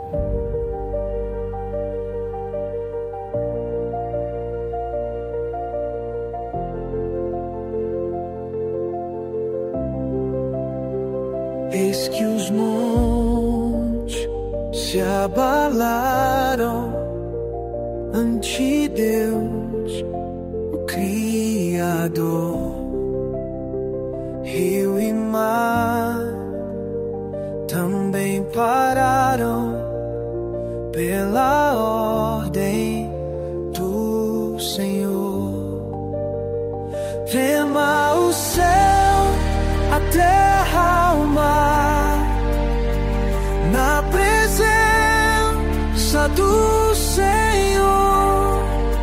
Eis que os montes se abalaram ante Deus, o Criador. Rio e mar também pararam pela ordem do Senhor. Trema o céu, a terra, o mar, na presença do Senhor.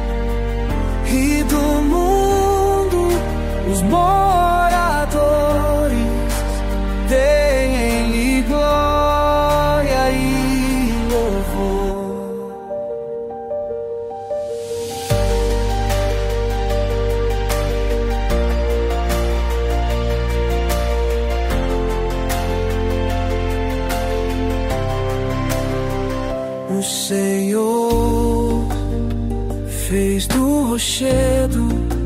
E do mundo os moradores deem-lhe glória e louvor. O Senhor fez do rochedo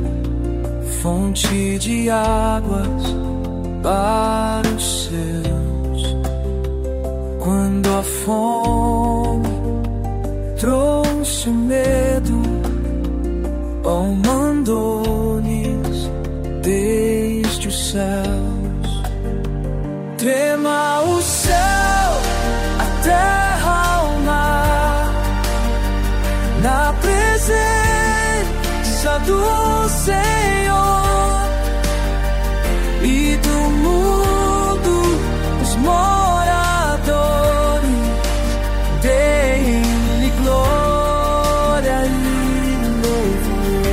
fonte de águas para os seus. Quando a fome trouxe o medo, pão mandou-lhes desde os céus. Trema o céu, a terra, o mar, na presença do Senhor. E do mundo os moradores deem-lhe glória e louvor.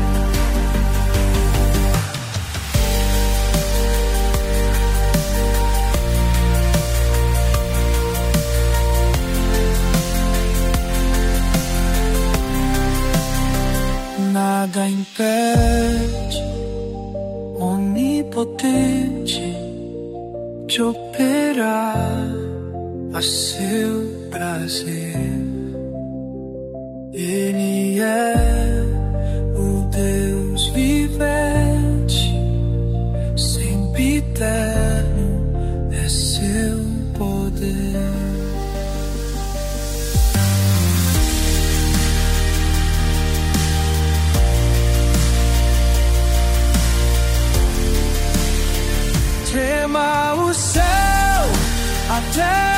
Nada impede, onipotente, de operar a seu prazer. Ele é o Deus vivente, sempre eterno é seu poder. Trema o céu, a terra,